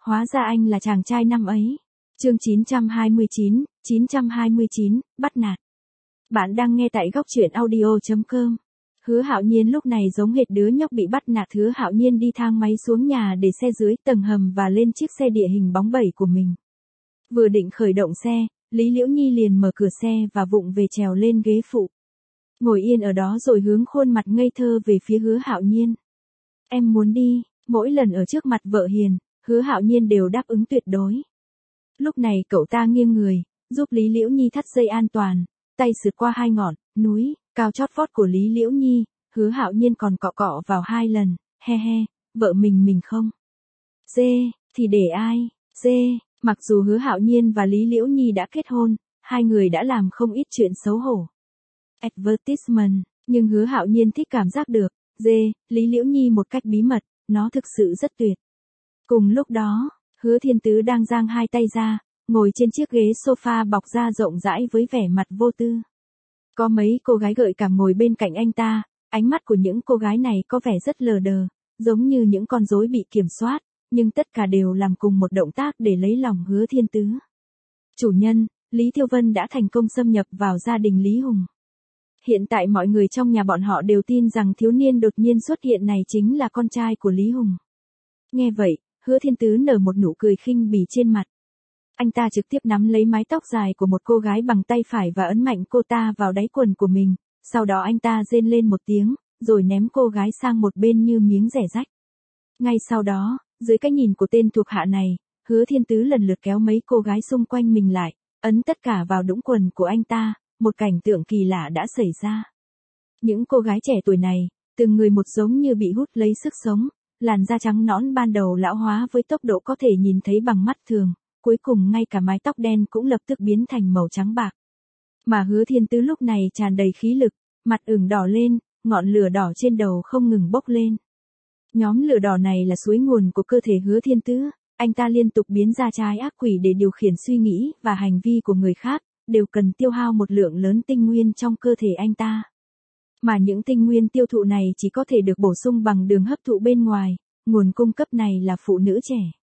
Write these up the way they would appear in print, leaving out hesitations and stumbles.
Hóa ra anh là chàng trai năm ấy. Chương 929, bắt nạt. Bạn đang nghe tại góc truyện audio.com. Hứa Hạo Nhiên lúc này giống hệt đứa nhóc bị bắt nạt. Hứa Hạo Nhiên đi thang máy xuống nhà để xe dưới tầng hầm và lên chiếc xe địa hình bóng bẩy của mình. Vừa định khởi động xe, Lý Liễu Nhi liền mở cửa xe và vụng về trèo lên ghế phụ. Ngồi yên ở đó rồi hướng khuôn mặt ngây thơ về phía Hứa Hạo Nhiên. Em muốn đi. Mỗi lần ở trước mặt vợ hiền, Hứa Hạo Nhiên đều đáp ứng tuyệt đối. Lúc này cậu ta nghiêng người, giúp Lý Liễu Nhi thắt dây an toàn, tay sượt qua hai ngọn núi cao chót vót của Lý Liễu Nhi. Hứa Hạo Nhiên còn cọ cọ vào 2 lần, he he, vợ mình không. Dê, thì để ai, dê. Mặc dù Hứa Hạo Nhiên và Lý Liễu Nhi đã kết hôn, hai người đã làm không ít chuyện xấu hổ. Advertisement, nhưng Hứa Hạo Nhiên thích cảm giác được, dê, Lý Liễu Nhi một cách bí mật, nó thực sự rất tuyệt. Cùng lúc đó, Hứa Thiên Tứ đang dang hai tay ra, ngồi trên chiếc ghế sofa bọc da rộng rãi với vẻ mặt vô tư. Có mấy cô gái gợi cảm ngồi bên cạnh anh ta, ánh mắt của những cô gái này có vẻ rất lờ đờ, giống như những con rối bị kiểm soát, nhưng tất cả đều làm cùng một động tác để lấy lòng Hứa Thiên Tứ. Chủ nhân, Lý Thiêu Vân đã thành công xâm nhập vào gia đình Lý Hùng. Hiện tại mọi người trong nhà bọn họ đều tin rằng thiếu niên đột nhiên xuất hiện này chính là con trai của Lý Hùng. Nghe vậy, Hứa Thiên Tứ nở một nụ cười khinh bỉ trên mặt. Anh ta trực tiếp nắm lấy mái tóc dài của một cô gái bằng tay phải và ấn mạnh cô ta vào đáy quần của mình, sau đó anh ta rên lên một tiếng, rồi ném cô gái sang một bên như miếng rẻ rách. Ngay sau đó, dưới cái nhìn của tên thuộc hạ này, Hứa Thiên Tứ lần lượt kéo mấy cô gái xung quanh mình lại, ấn tất cả vào đũng quần của anh ta, một cảnh tượng kỳ lạ đã xảy ra. Những cô gái trẻ tuổi này, từng người một giống như bị hút lấy sức sống, làn da trắng nõn ban đầu lão hóa với tốc độ có thể nhìn thấy bằng mắt thường, cuối cùng ngay cả mái tóc đen cũng lập tức biến thành màu trắng bạc. Mà Hứa Thiên Tứ lúc này tràn đầy khí lực, mặt ửng đỏ lên, ngọn lửa đỏ trên đầu không ngừng bốc lên. Nhóm lửa đỏ này là suối nguồn của cơ thể Hứa Thiên Tứ, anh ta liên tục biến ra trái ác quỷ để điều khiển suy nghĩ và hành vi của người khác, đều cần tiêu hao một lượng lớn tinh nguyên trong cơ thể anh ta. Mà những tinh nguyên tiêu thụ này chỉ có thể được bổ sung bằng đường hấp thụ bên ngoài, nguồn cung cấp này là phụ nữ trẻ.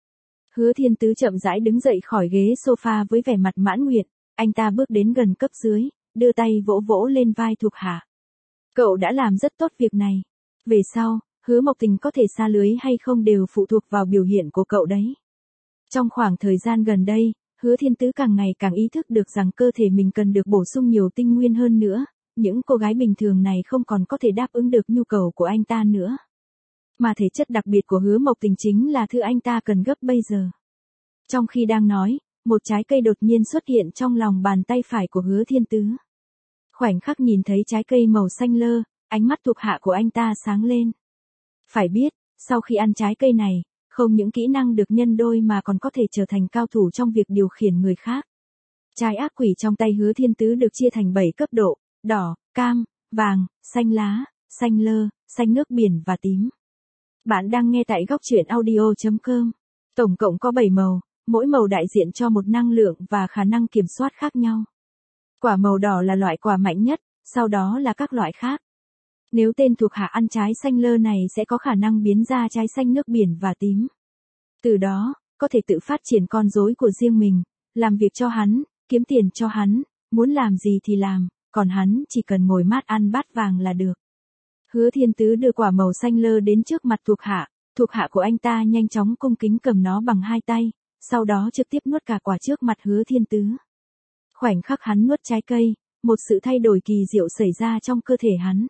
Hứa Thiên Tứ chậm rãi đứng dậy khỏi ghế sofa với vẻ mặt mãn nguyện, anh ta bước đến gần cấp dưới, đưa tay vỗ vỗ lên vai thuộc hạ. Cậu đã làm rất tốt việc này. Về sau, Hứa Mộc Tình có thể sa lưới hay không đều phụ thuộc vào biểu hiện của cậu đấy. Trong khoảng thời gian gần đây, Hứa Thiên Tứ càng ngày càng ý thức được rằng cơ thể mình cần được bổ sung nhiều tinh nguyên hơn nữa, những cô gái bình thường này không còn có thể đáp ứng được nhu cầu của anh ta nữa. Mà thể chất đặc biệt của Hứa Mộc Tình chính là thứ anh ta cần gấp bây giờ. Trong khi đang nói, một trái cây đột nhiên xuất hiện trong lòng bàn tay phải của Hứa Thiên Tứ. Khoảnh khắc nhìn thấy trái cây màu xanh lơ, ánh mắt thuộc hạ của anh ta sáng lên. Phải biết, sau khi ăn trái cây này, không những kỹ năng được nhân đôi mà còn có thể trở thành cao thủ trong việc điều khiển người khác. Trái ác quỷ trong tay Hứa Thiên Tứ được chia thành 7 cấp độ, đỏ, cam, vàng, xanh lá, xanh lơ, xanh nước biển và tím. Bạn đang nghe tại góc truyện audio.com. Tổng cộng có 7 màu, mỗi màu đại diện cho một năng lượng và khả năng kiểm soát khác nhau. Quả màu đỏ là loại quả mạnh nhất, sau đó là các loại khác. Nếu tên thuộc hạ ăn trái xanh lơ này sẽ có khả năng biến ra trái xanh nước biển và tím. Từ đó, có thể tự phát triển con rối của riêng mình, làm việc cho hắn, kiếm tiền cho hắn, muốn làm gì thì làm, còn hắn chỉ cần ngồi mát ăn bát vàng là được. Hứa Thiên Tứ đưa quả màu xanh lơ đến trước mặt thuộc hạ của anh ta nhanh chóng cung kính cầm nó bằng 2 tay, sau đó trực tiếp nuốt cả quả trước mặt Hứa Thiên Tứ. Khoảnh khắc hắn nuốt trái cây, một sự thay đổi kỳ diệu xảy ra trong cơ thể hắn.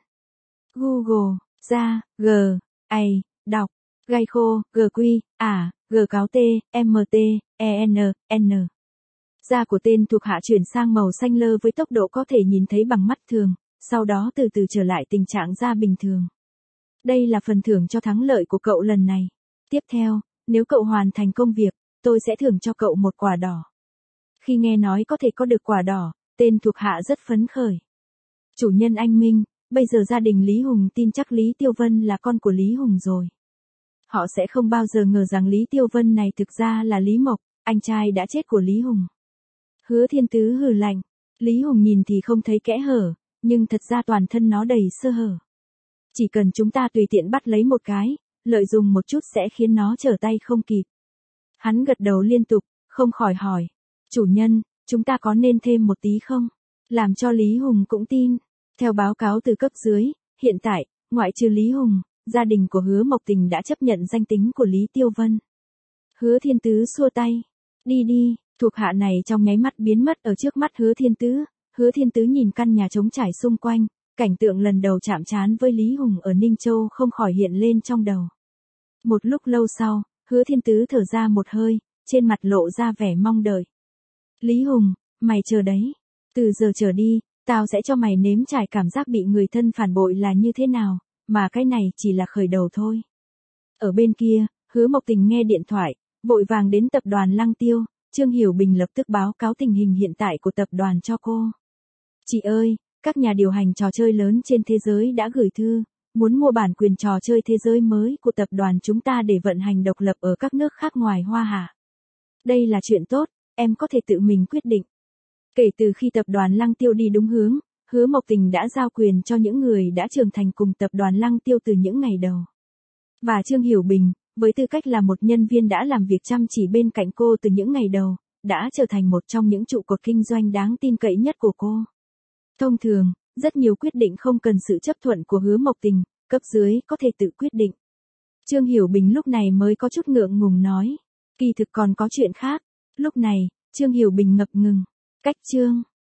Google, ra, G, A, đọc, gai khô, G quy, G cáo T, M T, E N, N. Da của tên thuộc hạ chuyển sang màu xanh lơ với tốc độ có thể nhìn thấy bằng mắt thường, sau đó từ từ trở lại tình trạng da bình thường. Đây là phần thưởng cho thắng lợi của cậu lần này. Tiếp theo, nếu cậu hoàn thành công việc, tôi sẽ thưởng cho cậu một quả đỏ. Khi nghe nói có thể có được quả đỏ, tên thuộc hạ rất phấn khởi. Chủ nhân anh minh, bây giờ gia đình Lý Hùng tin chắc Lý Tiêu Vân là con của Lý Hùng rồi. Họ sẽ không bao giờ ngờ rằng Lý Tiêu Vân này thực ra là Lý Mộc, anh trai đã chết của Lý Hùng. Hứa Thiên Tứ hừ lạnh, Lý Hùng nhìn thì không thấy kẽ hở, nhưng thật ra toàn thân nó đầy sơ hở. Chỉ cần chúng ta tùy tiện bắt lấy một cái, lợi dụng một chút sẽ khiến nó trở tay không kịp. Hắn gật đầu liên tục, không khỏi hỏi. Chủ nhân, chúng ta có nên thêm một tí không? Làm cho Lý Hùng cũng tin. Theo báo cáo từ cấp dưới, hiện tại, ngoại trừ Lý Hùng, gia đình của Hứa Mộc Tình đã chấp nhận danh tính của Lý Tiêu Vân. Hứa Thiên Tứ xua tay. Đi đi, thuộc hạ này trong nháy mắt biến mất ở trước mắt Hứa Thiên Tứ. Hứa Thiên Tứ nhìn căn nhà trống trải xung quanh, cảnh tượng lần đầu chạm trán với Lý Hùng ở Ninh Châu không khỏi hiện lên trong đầu. Một lúc lâu sau, Hứa Thiên Tứ thở ra một hơi, trên mặt lộ ra vẻ mong đợi. Lý Hùng, mày chờ đấy. Từ giờ trở đi, tao sẽ cho mày nếm trải cảm giác bị người thân phản bội là như thế nào, mà cái này chỉ là khởi đầu thôi. Ở bên kia, Hứa Mộc Tình nghe điện thoại, vội vàng đến tập đoàn Lăng Tiêu, Trương Hiểu Bình lập tức báo cáo tình hình hiện tại của tập đoàn cho cô. Chị ơi, các nhà điều hành trò chơi lớn trên thế giới đã gửi thư, muốn mua bản quyền trò chơi thế giới mới của tập đoàn chúng ta để vận hành độc lập ở các nước khác ngoài Hoa Hạ. Đây là chuyện tốt, em có thể tự mình quyết định. Kể từ khi tập đoàn Lăng Tiêu đi đúng hướng, Hứa Mộc Tình đã giao quyền cho những người đã trưởng thành cùng tập đoàn Lăng Tiêu từ những ngày đầu. Và Trương Hiểu Bình, với tư cách là một nhân viên đã làm việc chăm chỉ bên cạnh cô từ những ngày đầu, đã trở thành một trong những trụ cột kinh doanh đáng tin cậy nhất của cô. Thông thường, rất nhiều quyết định không cần sự chấp thuận của Hứa Mộc Tình, cấp dưới có thể tự quyết định. Trương Hiểu Bình lúc này mới có chút ngượng ngùng nói. Kỳ thực còn có chuyện khác. Lúc này, Trương Hiểu Bình ngập ngừng. Cách chương